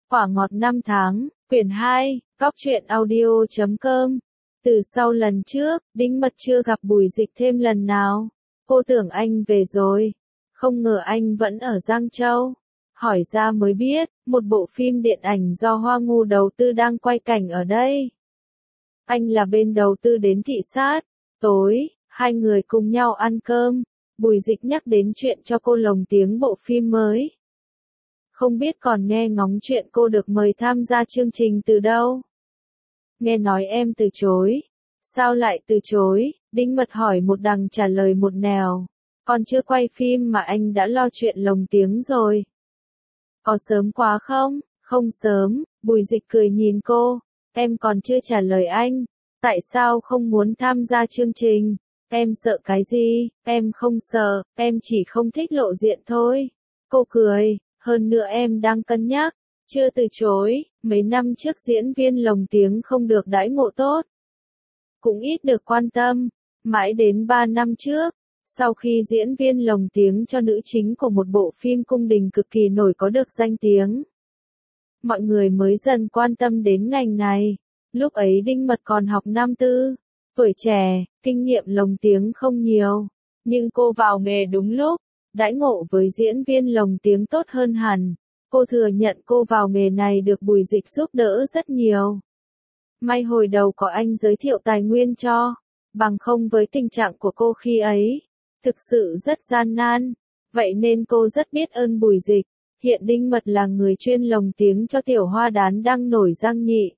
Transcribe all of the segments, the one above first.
Quả ngọt năm tháng, quyển 2, góc truyện audio.com. Từ sau lần trước, Đinh Mật chưa gặp Bùi Dịch thêm lần nào. Cô tưởng anh về rồi. Không ngờ anh vẫn ở Giang Châu. Hỏi ra mới biết, một bộ phim điện ảnh do Hoa Ngô đầu tư đang quay cảnh ở đây. Anh là bên đầu tư đến thị sát. Tối, hai người cùng nhau ăn cơm. Bùi Dịch nhắc đến chuyện cho cô lồng tiếng bộ phim mới. Không biết còn nghe ngóng chuyện cô được mời tham gia chương trình từ đâu. Nghe nói em từ chối. Sao lại từ chối? Đinh Mật hỏi một đằng trả lời một nẻo. Còn chưa quay phim mà anh đã lo chuyện lồng tiếng rồi. Có sớm quá không? Không sớm, Bùi Dịch cười nhìn cô. Em còn chưa trả lời anh. Tại sao không muốn tham gia chương trình? Em sợ cái gì? Em không sợ, em chỉ không thích lộ diện thôi. Cô cười. Hơn nữa em đang cân nhắc, chưa từ chối, mấy năm trước diễn viên lồng tiếng không được đãi ngộ tốt. Cũng ít được quan tâm, mãi đến 3 năm trước, sau khi diễn viên lồng tiếng cho nữ chính của một bộ phim cung đình cực kỳ nổi có được danh tiếng. Mọi người mới dần quan tâm đến ngành này, lúc ấy Đinh Mật còn học năm tư, tuổi trẻ, kinh nghiệm lồng tiếng không nhiều, nhưng cô vào nghề đúng lúc. Đãi ngộ với diễn viên lồng tiếng tốt hơn hẳn. Cô thừa nhận cô vào nghề này được Bùi Dịch giúp đỡ rất nhiều. May hồi đầu có anh giới thiệu tài nguyên cho. Bằng không với tình trạng của cô khi ấy. Thực sự rất gian nan. Vậy nên cô rất biết ơn Bùi Dịch. Hiện Đinh Mật là người chuyên lồng tiếng cho tiểu hoa đán đang nổi Giang Nhị.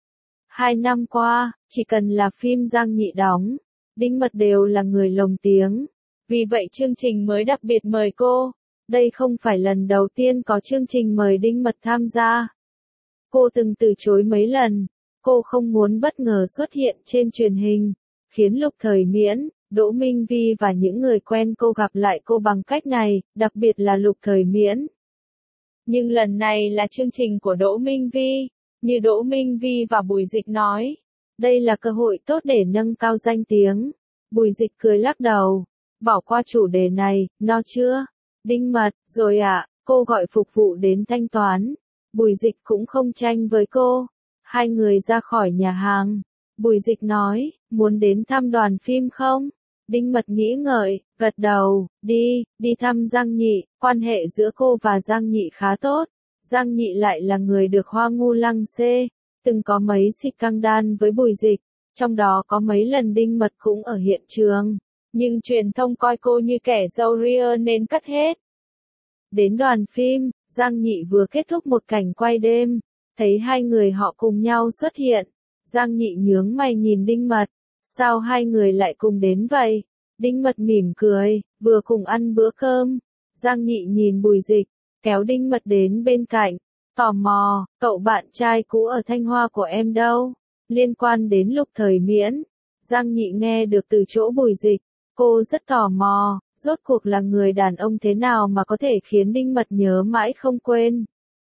2 năm qua, chỉ cần là phim Giang Nhị đóng, Đinh Mật đều là người lồng tiếng. Vì vậy chương trình mới đặc biệt mời cô. Đây không phải lần đầu tiên có chương trình mời Đinh Mật tham gia. Cô từng từ chối mấy lần. Cô không muốn bất ngờ xuất hiện trên truyền hình, khiến Lục Thời Miễn, Đỗ Minh Vi và những người quen cô gặp lại cô bằng cách này, đặc biệt là Lục Thời Miễn. Nhưng lần này là chương trình của Đỗ Minh Vi. Như Đỗ Minh Vi và Bùi Dịch nói, đây là cơ hội tốt để nâng cao danh tiếng. Bùi Dịch cười lắc đầu. Bỏ qua chủ đề này, no chưa? Đinh Mật, rồi ạ, cô gọi phục vụ đến thanh toán. Bùi Dịch cũng không tranh với cô. Hai người ra khỏi nhà hàng. Bùi Dịch nói, muốn đến thăm đoàn phim không? Đinh Mật nghĩ ngợi, gật đầu, đi thăm Giang Nhị. Quan hệ giữa cô và Giang Nhị khá tốt. Giang Nhị lại là người được Hoa Ngô lăng xê. Từng có mấy scandal với Bùi Dịch. Trong đó có mấy lần Đinh Mật cũng ở hiện trường. Nhưng truyền thông coi cô như kẻ râu ria nên cắt hết. Đến đoàn phim, Giang Nhị vừa kết thúc một cảnh quay đêm, thấy hai người họ cùng nhau xuất hiện. Giang Nhị nhướng mày nhìn Đinh Mật, sao hai người lại cùng đến vậy? Đinh Mật mỉm cười, vừa cùng ăn bữa cơm. Giang Nhị nhìn Bùi Dịch, kéo Đinh Mật đến bên cạnh, tò mò, cậu bạn trai cũ ở Thanh Hoa của em đâu? Liên quan đến Lục Thời Miễn. Giang Nhị nghe được từ chỗ Bùi Dịch. Cô rất tò mò, rốt cuộc là người đàn ông thế nào mà có thể khiến Đinh Mật nhớ mãi không quên.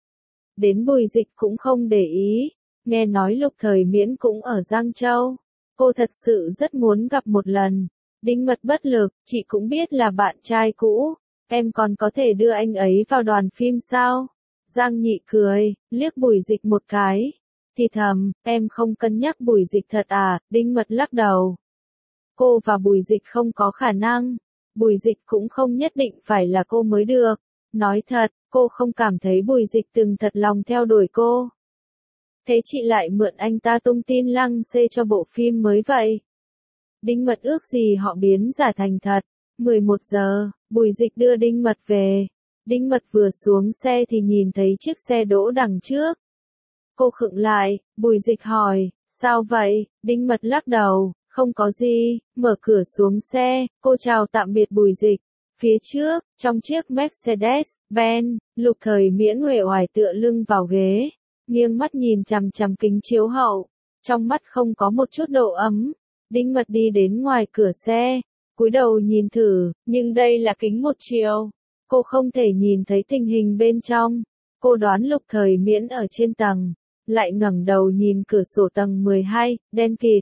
Đến Bùi Dịch cũng không để ý, nghe nói Lục Thời Miễn cũng ở Giang Châu. Cô thật sự rất muốn gặp một lần. Đinh Mật bất lực, chị cũng biết là bạn trai cũ, em còn có thể đưa anh ấy vào đoàn phim sao? Giang Nhị cười, liếc Bùi Dịch một cái. Thì thầm, em không cân nhắc Bùi Dịch thật à? Đinh Mật lắc đầu. Cô và Bùi Dịch không có khả năng. Bùi Dịch cũng không nhất định phải là cô mới được. Nói thật, cô không cảm thấy Bùi Dịch từng thật lòng theo đuổi cô. Thế chị lại mượn anh ta tung tin lăng xê cho bộ phim mới vậy? Đinh Mật ước gì họ biến giả thành thật. 11 giờ, Bùi Dịch đưa Đinh Mật về. Đinh Mật vừa xuống xe thì nhìn thấy chiếc xe đỗ đằng trước. Cô khựng lại, Bùi Dịch hỏi, sao vậy? Đinh Mật lắc đầu. Không có gì, mở cửa xuống xe, cô chào tạm biệt Bùi Dịch. Phía trước, trong chiếc Mercedes-Benz, Lục Thời Miễn uể oải tựa lưng vào ghế, nghiêng mắt nhìn chằm chằm kính chiếu hậu, trong mắt không có một chút độ ấm. Đinh Mật đi đến ngoài cửa xe, cúi đầu nhìn thử, nhưng đây là kính một chiều. Cô không thể nhìn thấy tình hình bên trong. Cô đoán Lục Thời Miễn ở trên tầng, lại ngẩng đầu nhìn cửa sổ tầng 12, đen kịt.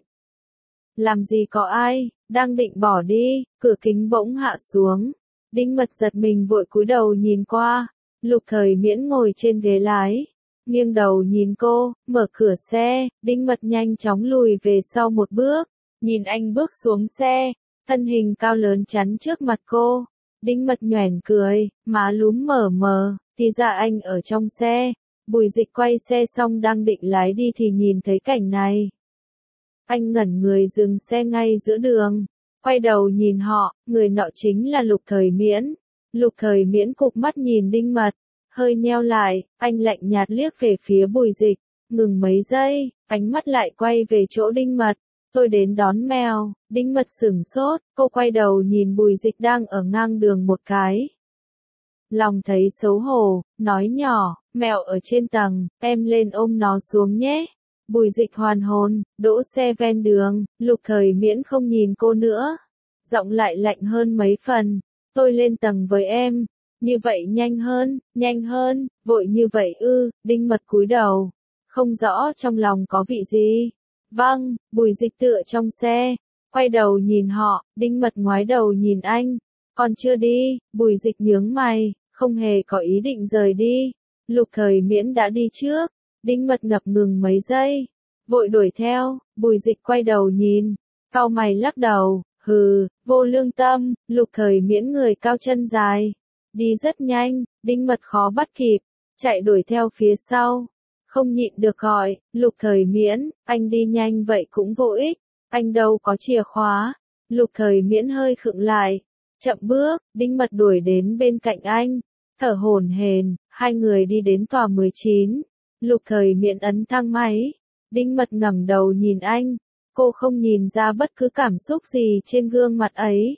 Làm gì có ai, đang định bỏ đi, cửa kính bỗng hạ xuống. Đinh Mật giật mình vội cúi đầu nhìn qua. Lục Thời Miễn ngồi trên ghế lái. nghiêng đầu nhìn cô, mở cửa xe, Đinh Mật nhanh chóng lùi về sau một bước, nhìn anh bước xuống xe, thân hình cao lớn chắn trước mặt cô. Đinh Mật nhoẻn cười, má lúm mờ mờ, thì ra anh ở trong xe. Bùi Dịch quay xe xong đang định lái đi thì nhìn thấy cảnh này. Anh ngẩn người dừng xe ngay giữa đường, quay đầu nhìn họ, người nọ chính là Lục Thời Miễn. Lục Thời Miễn cụp mắt nhìn Đinh Mật, hơi nheo lại, anh lạnh nhạt liếc về phía Bùi Dịch, ngừng mấy giây, ánh mắt lại quay về chỗ Đinh Mật. Tôi đến đón mèo. Đinh Mật sửng sốt, cô quay đầu nhìn Bùi Dịch đang ở ngang đường một cái. Lòng thấy xấu hổ, nói nhỏ, mèo ở trên tầng, em lên ôm nó xuống nhé. Bùi Dịch hoàn hồn, đỗ xe ven đường, Lục Thời Miễn không nhìn cô nữa. Giọng lại lạnh hơn mấy phần, tôi lên tầng với em. Như vậy nhanh hơn, vội như vậy ư? Đinh Mật cúi đầu, không rõ trong lòng có vị gì. Vâng, Bùi Dịch tựa trong xe, quay đầu nhìn họ, Đinh Mật ngoái đầu nhìn anh. Còn chưa đi, Bùi Dịch nhướng mày, không hề có ý định rời đi. Lục Thời Miễn đã đi trước, Đinh Mật ngập ngừng mấy giây, vội đuổi theo. Bùi Dịch quay đầu nhìn, cau mày lắc đầu, hừ, vô lương tâm. Lục Thời Miễn người cao chân dài, đi rất nhanh, Đinh Mật khó bắt kịp, chạy đuổi theo phía sau. Không nhịn được gọi, Lục Thời Miễn, anh đi nhanh vậy cũng vô ích, anh đâu có chìa khóa. Lục Thời Miễn hơi khựng lại, chậm bước, Đinh Mật đuổi đến bên cạnh anh, thở hổn hển, hai người đi đến tòa 19. Lục Thời Miễn ấn thang máy, Đinh Mật ngẩng đầu nhìn anh, cô không nhìn ra bất cứ cảm xúc gì trên gương mặt ấy,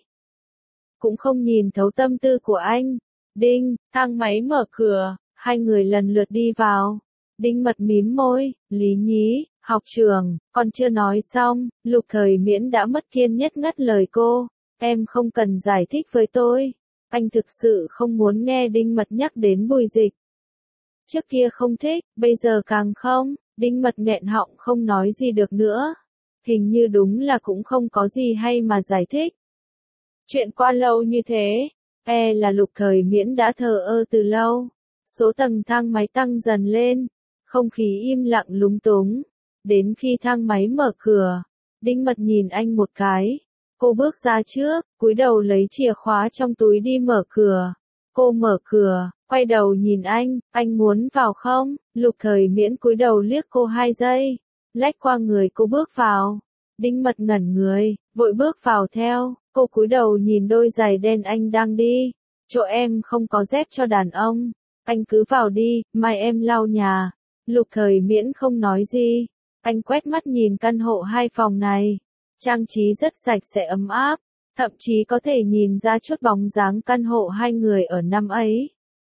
cũng không nhìn thấu tâm tư của anh. Đinh, thang máy mở cửa, hai người lần lượt đi vào. Đinh Mật mím môi, Lý Nhí, học trưởng, còn chưa nói xong, Lục Thời Miễn đã mất kiên nhẫn ngắt lời cô. Em không cần giải thích với tôi. Anh thực sự không muốn nghe Đinh Mật nhắc đến Bùi Dịch. Trước kia không thích, bây giờ càng không. Đinh Mật nghẹn họng không nói gì được nữa. Hình như đúng là cũng không có gì hay mà giải thích. Chuyện qua lâu như thế, là Lục Thời Miễn đã thờ ơ từ lâu. Số tầng thang máy tăng dần lên, không khí im lặng lúng túng. Đến khi thang máy mở cửa, Đinh Mật nhìn anh một cái. Cô bước ra trước, cúi đầu lấy chìa khóa trong túi đi mở cửa. Cô mở cửa, quay đầu nhìn anh muốn vào không? Lục Thời Miễn cúi đầu liếc cô 2 giây, lách qua người cô bước vào. Đinh Mật ngẩn người, vội bước vào theo. Cô cúi đầu nhìn đôi giày đen anh đang đi. Chỗ em không có dép cho đàn ông. Anh cứ vào đi, mai em lau nhà. Lục Thời Miễn không nói gì. Anh quét mắt nhìn căn hộ 2 phòng này. Trang trí rất sạch sẽ ấm áp. Thậm chí có thể nhìn ra chút bóng dáng căn hộ hai người ở năm ấy.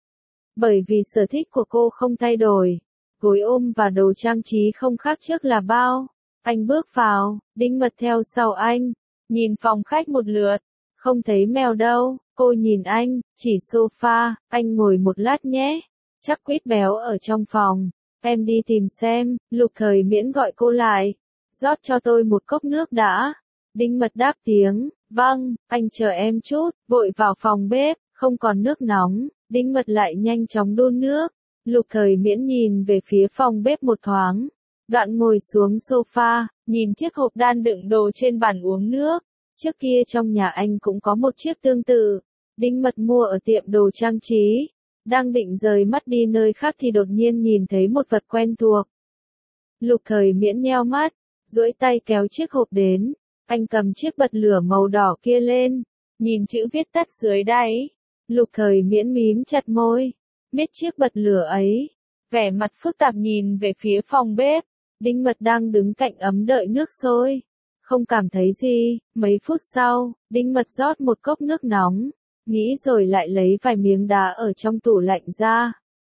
Bởi vì sở thích của cô không thay đổi. Gối ôm và đồ trang trí không khác trước là bao. Anh bước vào, Đinh Mật theo sau anh. Nhìn phòng khách một lượt, không thấy mèo đâu. Cô nhìn anh, chỉ sofa, anh ngồi một lát nhé. Chắc Quýt béo ở trong phòng. Em đi tìm xem. Lục Thời Miễn gọi cô lại. Rót cho tôi một cốc nước đã. Đinh Mật đáp tiếng, vâng, anh chờ em chút, vội vào phòng bếp, không còn nước nóng. Đinh Mật lại nhanh chóng đun nước. Lục Thời Miễn nhìn về phía phòng bếp một thoáng. Đoạn ngồi xuống sofa, nhìn chiếc hộp đan đựng đồ trên bàn uống nước. Trước kia trong nhà anh cũng có một chiếc tương tự. Đinh Mật mua ở tiệm đồ trang trí. Đang định rời mắt đi nơi khác thì đột nhiên nhìn thấy một vật quen thuộc. Lục Thời Miễn nheo mắt, duỗi tay kéo chiếc hộp đến. Anh cầm chiếc bật lửa màu đỏ kia lên, nhìn chữ viết tắt dưới đáy. Lục Thời Miễn mím chặt môi, biết chiếc bật lửa ấy. Vẻ mặt phức tạp nhìn về phía phòng bếp. Đinh Mật đang đứng cạnh ấm đợi nước sôi. Không cảm thấy gì. Mấy phút sau, Đinh Mật rót một cốc nước nóng. Nghĩ rồi lại lấy vài miếng đá ở trong tủ lạnh ra.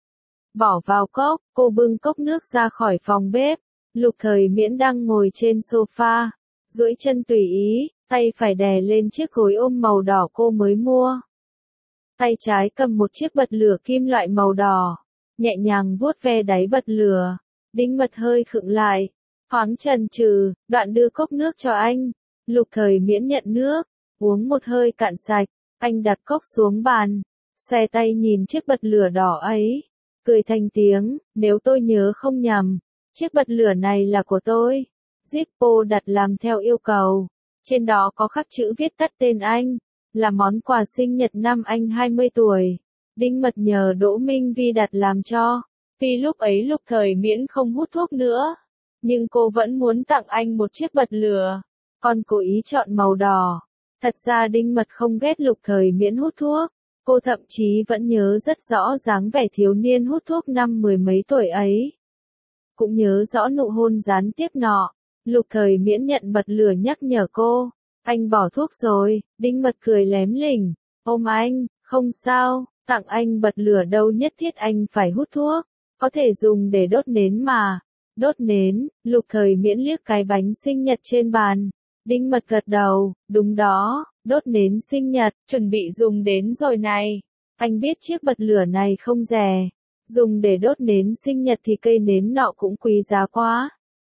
Bỏ vào cốc, cô bưng cốc nước ra khỏi phòng bếp. Lục Thời Miễn đang ngồi trên sofa. Duỗi chân tùy ý, tay phải đè lên chiếc gối ôm màu đỏ cô mới mua. Tay trái cầm một chiếc bật lửa kim loại màu đỏ, nhẹ nhàng vuốt ve đáy bật lửa. Đinh Mật hơi khựng lại, thoáng chần chừ, đoạn đưa cốc nước cho anh. Lục Thời Miễn nhận nước, uống một hơi cạn sạch, anh đặt cốc xuống bàn, xòe tay nhìn chiếc bật lửa đỏ ấy. cười thành tiếng, nếu tôi nhớ không nhầm, chiếc bật lửa này là của tôi. Zippo đặt làm theo yêu cầu. Trên đó có khắc chữ viết tắt tên anh, là món quà sinh nhật năm anh 20 tuổi. Đinh Mật nhờ Đỗ Minh Vi đặt làm cho. Vì lúc ấy Lục Thời Miễn không hút thuốc nữa, nhưng cô vẫn muốn tặng anh một chiếc bật lửa, còn cố ý chọn màu đỏ. Thật ra Đinh Mật không ghét Lục Thời Miễn hút thuốc, cô thậm chí vẫn nhớ rất rõ dáng vẻ thiếu niên hút thuốc năm mười mấy tuổi ấy. Cũng nhớ rõ nụ hôn gián tiếp nọ. Lục Thời Miễn nhận bật lửa nhắc nhở cô, anh bỏ thuốc rồi. Đinh Mật cười lém lỉnh, ôm anh, không sao, tặng anh bật lửa đâu nhất thiết anh phải hút thuốc, có thể dùng để đốt nến mà. Đốt nến. Lục Thời Miễn liếc cái bánh sinh nhật trên bàn. Đinh Mật gật đầu, đúng đó, đốt nến sinh nhật, chuẩn bị dùng đến rồi này. Anh biết chiếc bật lửa này không rẻ, dùng để đốt nến sinh nhật thì cây nến nọ cũng quý giá quá.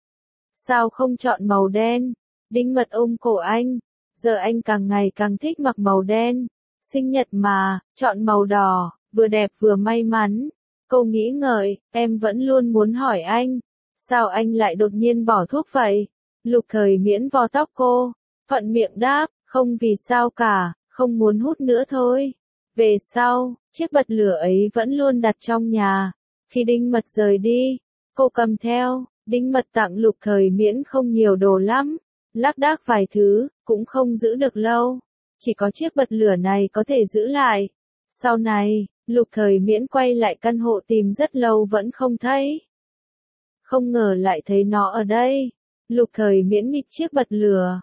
Sao không chọn màu đen? Đinh Mật ôm cổ anh, giờ anh càng ngày càng thích mặc màu đen. Sinh nhật mà, chọn màu đỏ, vừa đẹp vừa may mắn. Cô nghĩ ngợi, em vẫn luôn muốn hỏi anh, sao anh lại đột nhiên bỏ thuốc vậy? Lục Thời Miễn vò tóc cô, thuận miệng đáp, không vì sao cả, không muốn hút nữa thôi. Về sau, chiếc bật lửa ấy vẫn luôn đặt trong nhà. Khi Đinh Mật rời đi, cô cầm theo. Đinh Mật tặng Lục Thời Miễn không nhiều đồ lắm, lác đác vài thứ, cũng không giữ được lâu. Chỉ có chiếc bật lửa này có thể giữ lại. Sau này, Lục Thời Miễn quay lại căn hộ tìm rất lâu vẫn không thấy. Không ngờ lại thấy nó ở đây. Lục Thời Miễn nghịch chiếc bật lửa.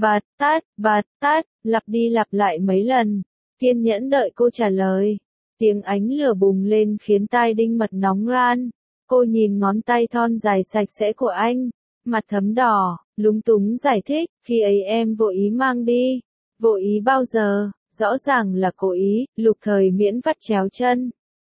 Bật tắt, lặp đi lặp lại mấy lần. Kiên nhẫn đợi cô trả lời. Tiếng ánh lửa bùng lên khiến tai Đinh Mật nóng ran. Cô nhìn ngón tay thon dài sạch sẽ của anh, mặt thấm đỏ, lúng túng giải thích, khi ấy em vô ý mang đi. Vô ý bao giờ, rõ ràng là cố ý. Lục Thời Miễn vắt chéo chân,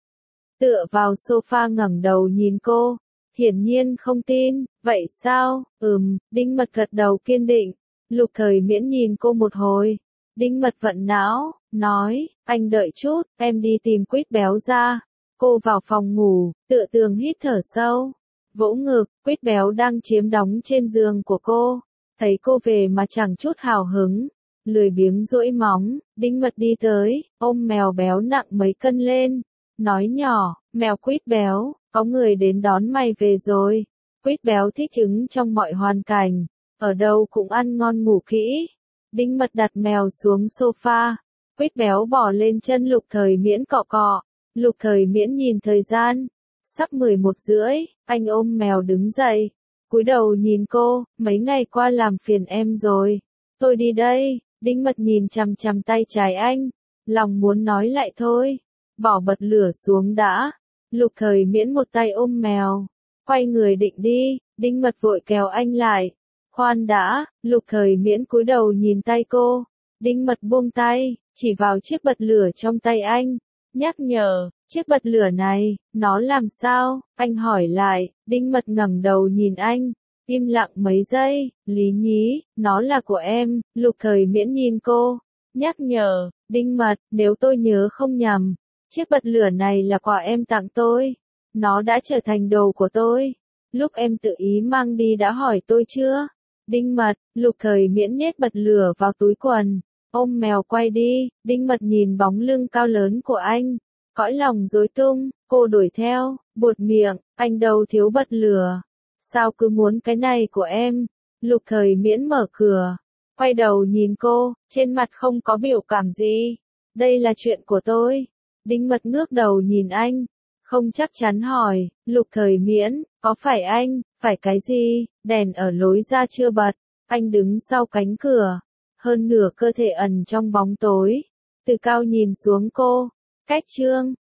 tựa vào sofa ngẩng đầu nhìn cô, hiển nhiên không tin. Vậy sao? Đinh Mật gật đầu kiên định. Lục Thời Miễn nhìn cô một hồi. Đinh Mật vận não, nói, anh đợi chút, em đi tìm Quýt Béo ra. Cô vào phòng ngủ, tựa tường hít thở sâu, vỗ ngực. Quýt Béo đang chiếm đóng trên giường của cô, thấy cô về mà chẳng chút hào hứng, lười biếng duỗi móng. Đinh Mật đi tới, ôm mèo béo nặng mấy cân lên, nói nhỏ, mèo Quýt Béo, có người đến đón mày về rồi. Quýt Béo thích ứng trong mọi hoàn cảnh, ở đâu cũng ăn ngon ngủ kỹ. Đinh Mật đặt mèo xuống sofa, Quýt Béo bò lên chân Lục Thời Miễn cọ cọ. Lục Thời Miễn nhìn thời gian, sắp 11:30, anh ôm mèo đứng dậy, cúi đầu nhìn cô, mấy ngày qua làm phiền em rồi, tôi đi đây. Đinh Mật nhìn chằm chằm tay trái anh, lòng muốn nói lại thôi, bỏ bật lửa xuống đã. Lục Thời Miễn một tay ôm mèo, quay người định đi. Đinh Mật vội kéo anh lại, khoan đã. Lục Thời Miễn cúi đầu nhìn tay cô. Đinh Mật buông tay, chỉ vào chiếc bật lửa trong tay anh, nhắc nhở, chiếc bật lửa này, nó làm sao? Anh hỏi lại. Đinh Mật ngẩng đầu nhìn anh, im lặng mấy giây. Lý nhí, nó là của em. Lục Thời Miễn nhìn cô, nhắc nhở, Đinh Mật, nếu tôi nhớ không nhầm, chiếc bật lửa này là quà em tặng tôi. Nó đã trở thành đồ của tôi. Lúc em tự ý mang đi đã hỏi tôi chưa? Đinh Mật. Lục Thời Miễn nhét bật lửa vào túi quần, ôm mèo quay đi. Đinh Mật nhìn bóng lưng cao lớn của anh, cõi lòng rối tung. Cô đuổi theo, buột miệng, anh đâu thiếu bật lửa, sao cứ muốn cái này của em? Lục Thời Miễn mở cửa, quay đầu nhìn cô, trên mặt không có biểu cảm gì. Đây là chuyện của tôi. Đinh Mật ngước đầu nhìn anh, không chắc chắn hỏi, Lục Thời Miễn, có phải anh, phải cái gì? Đèn ở lối ra chưa bật, anh đứng sau cánh cửa, hơn nửa cơ thể ẩn trong bóng tối, từ cao nhìn xuống cô, cách chương